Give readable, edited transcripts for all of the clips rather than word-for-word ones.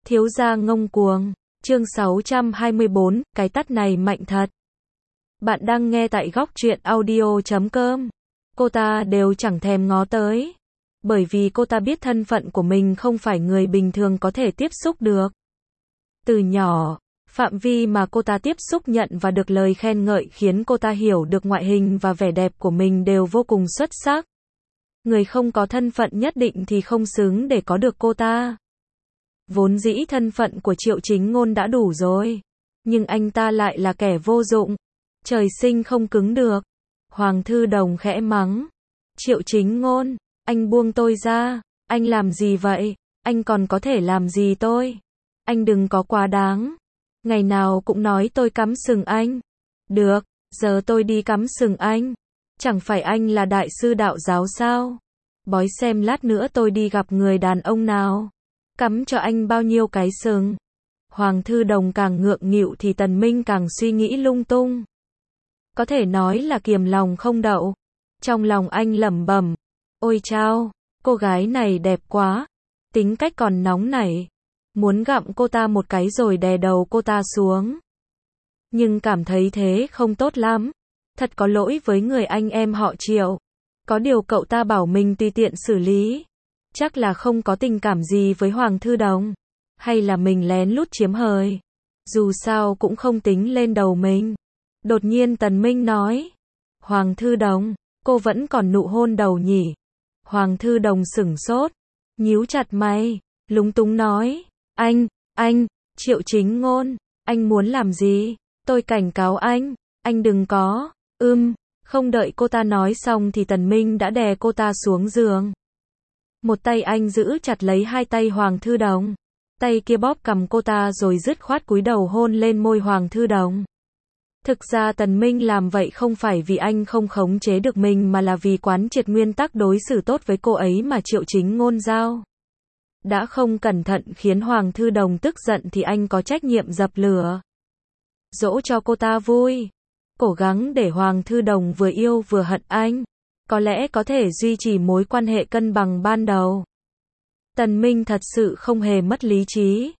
Thiếu gia ngông cuồng. Chương 624, cái tắt này mạnh thật. Bạn đang nghe tại góc truyện audio.com. Cô ta đều chẳng thèm ngó tới. Bởi vì cô ta biết thân phận của mình không phải người bình thường có thể tiếp xúc được. Từ nhỏ, phạm vi mà cô ta tiếp xúc nhận và được lời khen ngợi khiến cô ta hiểu được ngoại hình và vẻ đẹp của mình đều vô cùng xuất sắc. Người không có thân phận nhất định thì không xứng để có được cô ta. Vốn dĩ thân phận của Triệu Chính Ngôn đã đủ rồi. Nhưng anh ta lại là kẻ vô dụng. Trời sinh không cứng được. Hoàng Thư Đồng khẽ mắng. Triệu Chính Ngôn, anh buông tôi ra. Anh làm gì vậy? Anh còn có thể làm gì tôi? Anh đừng có quá đáng. Ngày nào cũng nói tôi cắm sừng anh. Được, giờ tôi đi cắm sừng anh. Chẳng phải anh là đại sư đạo giáo sao? Bói xem lát nữa tôi đi gặp người đàn ông nào. Cắm cho anh bao nhiêu cái sừng. Hoàng Thư Đồng càng ngượng nghịu thì Tần Minh càng suy nghĩ lung tung. Có thể nói là kiềm lòng không đậu. Trong lòng anh lẩm bẩm. Ôi chao, cô gái này đẹp quá. Tính cách còn nóng nảy. Muốn gặm cô ta một cái rồi đè đầu cô ta xuống. Nhưng cảm thấy thế không tốt lắm. Thật có lỗi với người anh em họ Triệu. Có điều cậu ta bảo mình tùy tiện xử lý. Chắc là không có tình cảm gì với Hoàng Thư Đồng. Hay là mình lén lút chiếm hời. Dù sao cũng không tính lên đầu mình. Đột nhiên Tần Minh nói. Hoàng Thư Đồng, cô vẫn còn nụ hôn đầu nhỉ? Hoàng Thư Đồng sửng sốt. Nhíu chặt mày. Lúng túng nói. Anh, Triệu Chính Ngôn. Anh muốn làm gì? Tôi cảnh cáo anh đừng có. Không đợi cô ta nói xong thì Tần Minh đã đè cô ta xuống giường. Một tay anh giữ chặt lấy hai tay Hoàng Thư Đồng. Tay kia bóp cằm cô ta rồi dứt khoát cúi đầu hôn lên môi Hoàng Thư Đồng. Thực ra Tần Minh làm vậy không phải vì anh không khống chế được mình mà là vì quán triệt nguyên tắc đối xử tốt với cô ấy mà Triệu Chính Ngôn giao. Đã không cẩn thận khiến Hoàng Thư Đồng tức giận thì anh có trách nhiệm dập lửa. Dỗ cho cô ta vui. Cố gắng để Hoàng Thư Đồng vừa yêu vừa hận anh. Có lẽ có thể duy trì mối quan hệ cân bằng ban đầu. Tần Minh thật sự không hề mất lý trí.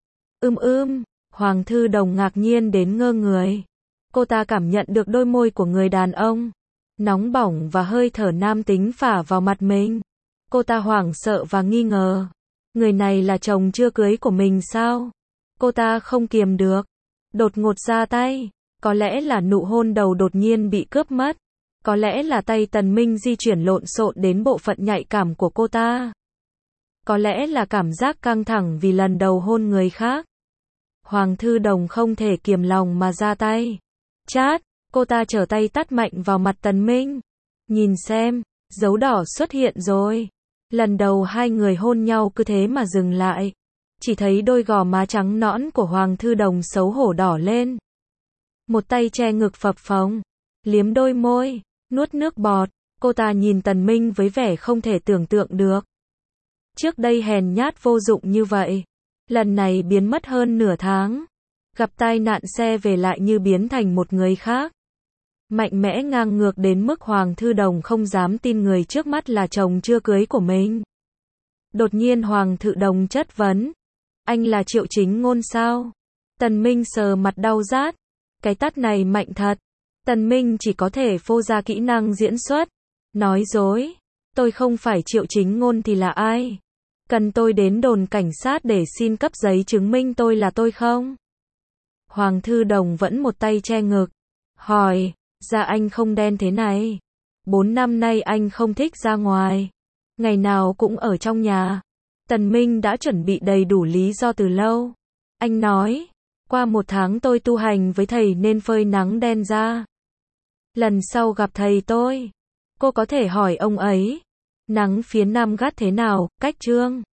Hoàng Thư Đồng ngạc nhiên đến ngơ người. Cô ta cảm nhận được đôi môi của người đàn ông. Nóng bỏng và hơi thở nam tính phả vào mặt mình. Cô ta hoảng sợ và nghi ngờ. Người này là chồng chưa cưới của mình sao? Cô ta không kiềm được. Đột ngột ra tay. Có lẽ là nụ hôn đầu đột nhiên bị cướp mất. Có lẽ là tay Tần Minh di chuyển lộn xộn đến bộ phận nhạy cảm của cô ta. Có lẽ là cảm giác căng thẳng vì lần đầu hôn người khác. Hoàng Thư Đồng không thể kiềm lòng mà ra tay. Chát, cô ta trở tay tát mạnh vào mặt Tần Minh. Nhìn xem, dấu đỏ xuất hiện rồi. Lần đầu hai người hôn nhau cứ thế mà dừng lại. Chỉ thấy đôi gò má trắng nõn của Hoàng Thư Đồng xấu hổ đỏ lên. Một tay che ngực phập phồng, liếm đôi môi, nuốt nước bọt. Cô ta nhìn Tần Minh với vẻ không thể tưởng tượng được. Trước đây hèn nhát vô dụng như vậy. Lần này biến mất hơn nửa tháng. Gặp tai nạn xe về lại như biến thành một người khác. Mạnh mẽ ngang ngược đến mức Hoàng Thư Đồng không dám tin người trước mắt là chồng chưa cưới của mình. Đột nhiên Hoàng Thư Đồng chất vấn. Anh là Triệu Chính Ngôn sao? Tần Minh sờ mặt đau rát. Cái tát này mạnh thật. Tần Minh chỉ có thể phô ra kỹ năng diễn xuất. Nói dối. Tôi không phải Triệu Chính Ngôn thì là ai? Cần tôi đến đồn cảnh sát để xin cấp giấy chứng minh tôi là tôi không? Hoàng Thư Đồng vẫn một tay che ngực. Hỏi, da anh không đen thế này. 4 năm nay anh không thích ra ngoài. Ngày nào cũng ở trong nhà. Tần Minh đã chuẩn bị đầy đủ lý do từ lâu. Anh nói, qua 1 tháng tôi tu hành với thầy nên phơi nắng đen da. Lần sau gặp thầy tôi, cô có thể hỏi ông ấy. Nắng phía Nam gắt thế nào, cách Trương?